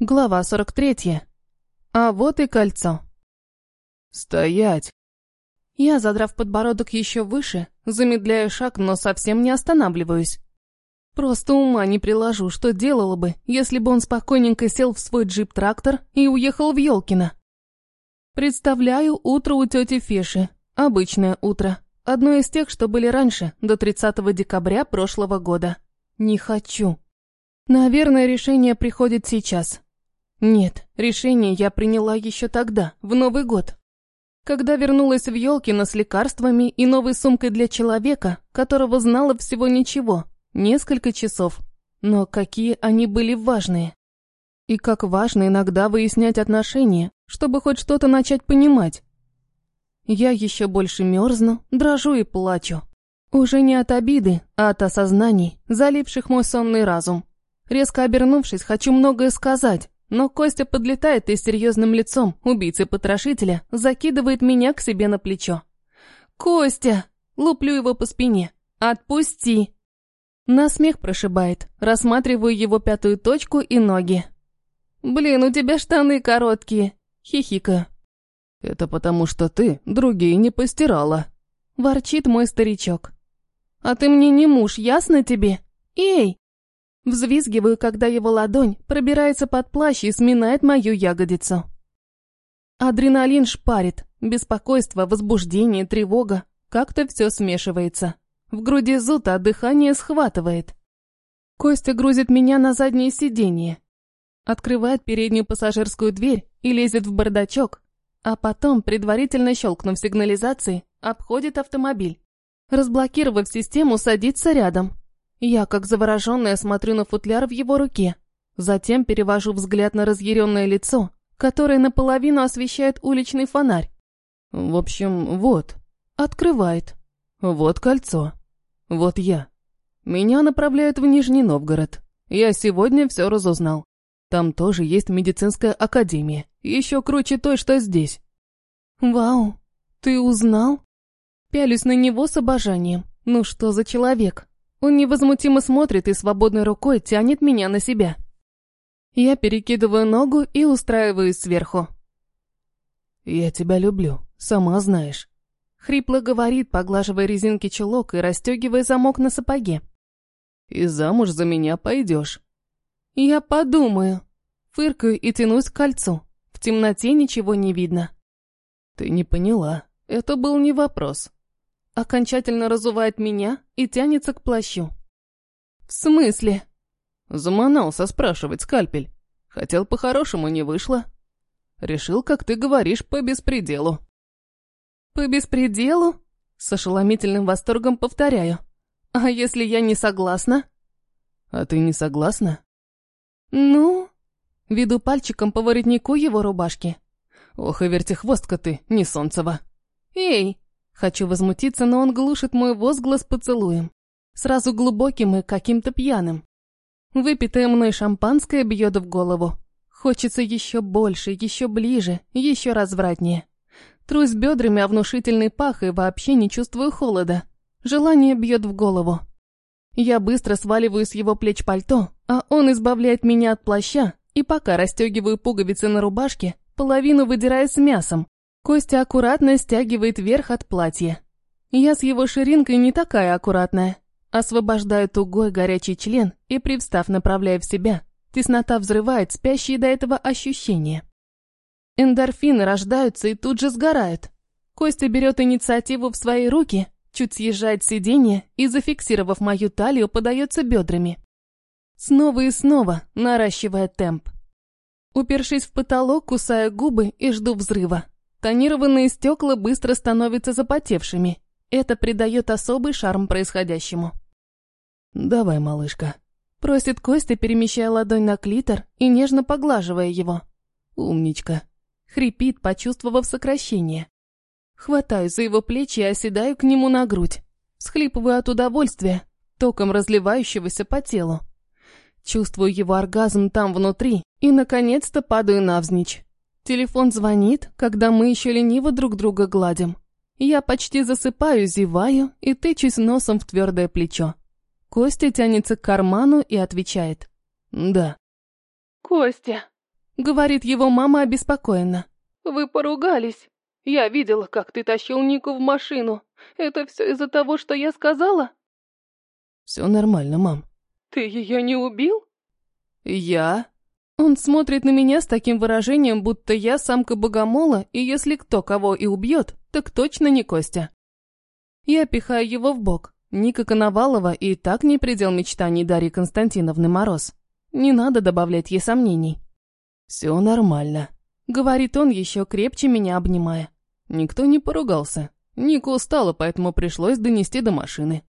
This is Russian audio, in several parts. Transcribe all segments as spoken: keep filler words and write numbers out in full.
Глава сорок третья. А вот и кольцо. «Стоять!» Я, задрав подбородок еще выше, замедляю шаг, но совсем не останавливаюсь. Просто ума не приложу, что делала бы, если бы он спокойненько сел в свой джип-трактор и уехал в Ёлкино. Представляю утро у тети Феши. Обычное утро. Одно из тех, что были раньше, до тридцатого декабря прошлого года. Не хочу. Наверное, решение приходит сейчас. Нет, решение я приняла еще тогда, в Новый год. Когда вернулась в Ёлкино с лекарствами и новой сумкой для человека, которого знала всего ничего, несколько часов. Но какие они были важные. И как важно иногда выяснять отношения, чтобы хоть что-то начать понимать. Я еще больше мерзну, дрожу и плачу. Уже не от обиды, а от осознаний, заливших мой сонный разум. Резко обернувшись, хочу многое сказать, но Костя подлетает и серьезным лицом убийцы-потрошителя закидывает меня к себе на плечо. «Костя!» — луплю его по спине. «Отпусти!» На смех прошибает, рассматриваю его пятую точку и ноги. «Блин, у тебя штаны короткие!» — хихикаю. «Это потому, что ты другие не постирала», — ворчит мой старичок. «А ты мне не муж, ясно тебе? Эй!» Взвизгиваю, когда его ладонь пробирается под плащ и сминает мою ягодицу. Адреналин шпарит, беспокойство, возбуждение, тревога. Как-то все смешивается. В груди зуд, а дыхание схватывает. Костя грузит меня на заднее сиденье. Открывает переднюю пассажирскую дверь и лезет в бардачок, а потом, предварительно щелкнув сигнализацией, обходит автомобиль. Разблокировав систему, садится рядом. Я, как завороженная, смотрю на футляр в его руке. Затем перевожу взгляд на разъяренное лицо, которое наполовину освещает уличный фонарь. «В общем, вот». Открывает. «Вот кольцо. Вот я. Меня направляют в Нижний Новгород. Я сегодня все разузнал. Там тоже есть медицинская академия. Еще круче той, что здесь». «Вау, ты узнал?» Пялюсь на него с обожанием. Ну что за человек? Он невозмутимо смотрит и свободной рукой тянет меня на себя. Я перекидываю ногу и устраиваюсь сверху. «Я тебя люблю, сама знаешь», — хрипло говорит, поглаживая резинки чулок и расстегивая замок на сапоге. «И замуж за меня пойдешь». Я подумаю. Фыркаю и тянусь к кольцу. В темноте ничего не видно. «Ты не поняла, это был не вопрос». Окончательно разувает меня и тянется к плащу. «В смысле?» Заманался спрашивать, скальпель. Хотел по-хорошему, не вышло. Решил, как ты говоришь, по беспределу. «По беспределу?» С ошеломительным восторгом повторяю. «А если я не согласна?» «А ты не согласна?» «Ну?» Веду пальчиком по воротнику его рубашки. «Ох и вертихвостка ты, не Солнцева!» «Эй!» Хочу возмутиться, но он глушит мой возглас поцелуем. Сразу глубоким и каким-то пьяным. Выпитое мной шампанское бьет в голову. Хочется еще больше, еще ближе, еще развратнее. Трусь бедрами о внушительный пах и вообще не чувствую холода. Желание бьет в голову. Я быстро сваливаю с его плеч пальто, а он избавляет меня от плаща, и пока расстегиваю пуговицы на рубашке, половину выдирая с мясом. Костя аккуратно стягивает верх от платья. Я с его ширинкой не такая аккуратная. Освобождаю тугой горячий член и, привстав, направляя в себя. Теснота взрывает спящие до этого ощущения. Эндорфины рождаются и тут же сгорают. Костя берет инициативу в свои руки, чуть съезжает с сиденья и, зафиксировав мою талию, подается бедрами. Снова и снова, наращивая темп. Упершись в потолок, кусаю губы и жду взрыва. Тонированные стекла быстро становятся запотевшими. Это придает особый шарм происходящему. «Давай, малышка», — просит Костя, перемещая ладонь на клитор и нежно поглаживая его. «Умничка», — хрипит, почувствовав сокращение. Хватаю за его плечи и оседаю к нему на грудь. Всхлипываю от удовольствия, током разливающегося по телу. Чувствую его оргазм там внутри и, наконец-то, падаю навзничь. Телефон звонит, когда мы еще лениво друг друга гладим. Я почти засыпаю, зеваю и тычусь носом в твердое плечо. Костя тянется к карману и отвечает. «Да». «Костя!» говорит его мама обеспокоенно. Вы поругались. Я видела, как ты тащил Нику в машину. Это все из-за того, что я сказала? Все нормально, мам. Ты ее не убил? Я? Он смотрит на меня с таким выражением, будто я самка богомола, и если кто кого и убьет, так точно не Костя. Я пихаю его в бок. Ника Коновалова и так не предел мечтаний Дарьи Константиновны Мороз. Не надо добавлять ей сомнений. Все нормально, говорит он, еще крепче меня обнимая. Никто не поругался. Ника устала, поэтому пришлось донести до машины.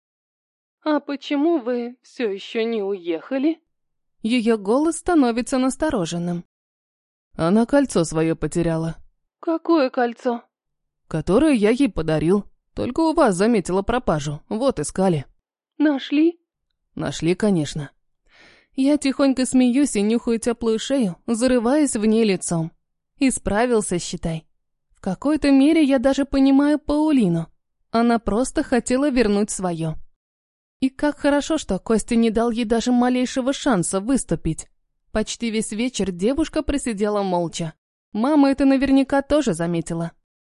А почему вы все еще не уехали? Ее голос становится настороженным. Она кольцо свое потеряла. Какое кольцо? Которое я ей подарил. Только у вас заметила пропажу. Вот искали. Нашли? Нашли, конечно. Я тихонько смеюсь и нюхаю теплую шею, зарываясь в ней лицом. Исправился, считай. В какой-то мере я даже понимаю Паулину. Она просто хотела вернуть свое. И как хорошо, что Костя не дал ей даже малейшего шанса выступить. Почти весь вечер девушка просидела молча. Мама это наверняка тоже заметила.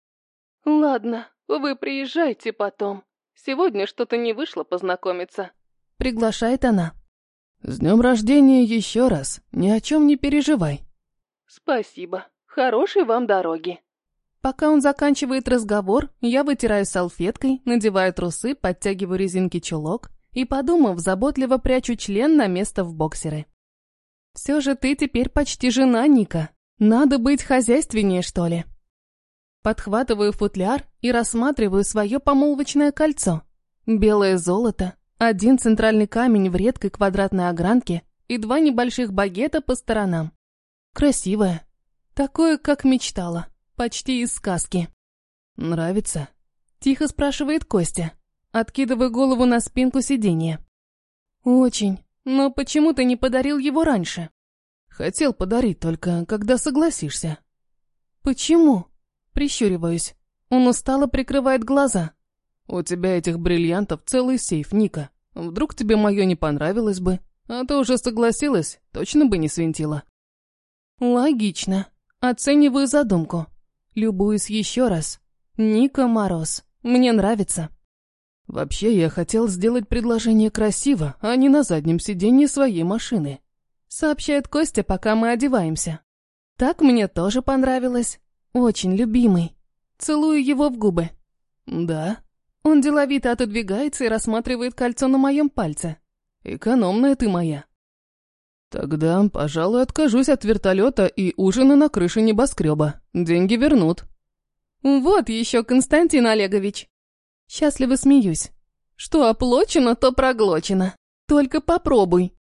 «Ладно, вы приезжайте потом. Сегодня что-то не вышло познакомиться», — приглашает она. «С днем рождения еще раз. Ни о чем не переживай». «Спасибо. Хорошей вам дороги». Пока он заканчивает разговор, я вытираю салфеткой, надеваю трусы, подтягиваю резинки чулок и, подумав, заботливо прячу член на место в боксеры. «Все же ты теперь почти жена, Ника. Надо быть хозяйственнее, что ли?» Подхватываю футляр и рассматриваю свое помолвочное кольцо. Белое золото, один центральный камень в редкой квадратной огранке и два небольших багета по сторонам. Красивое. Такое, как мечтала. Почти из сказки. «Нравится?» — тихо спрашивает Костя, откидывая голову на спинку сиденья. «Очень. Но почему ты не подарил его раньше?» «Хотел подарить, только когда согласишься». «Почему?» — прищуриваюсь. Он устало прикрывает глаза. «У тебя этих бриллиантов целый сейф, Ника. Вдруг тебе мое не понравилось бы? А ты уже согласилась, точно бы не свинтила». «Логично. Оцениваю задумку. Любуюсь еще раз. Ника Мороз. Мне нравится». «Вообще, я хотел сделать предложение красиво, а не на заднем сиденье своей машины», — сообщает Костя, пока мы одеваемся. «Так мне тоже понравилось. Очень любимый. Целую его в губы». «Да?» Он деловито отодвигается и рассматривает кольцо на моем пальце. «Экономная ты моя». «Тогда, пожалуй, откажусь от вертолета и ужина на крыше небоскреба. Деньги вернут». «Вот еще, Константин Олегович». Счастливо смеюсь. «Что оплачено, то проглочено. Только попробуй».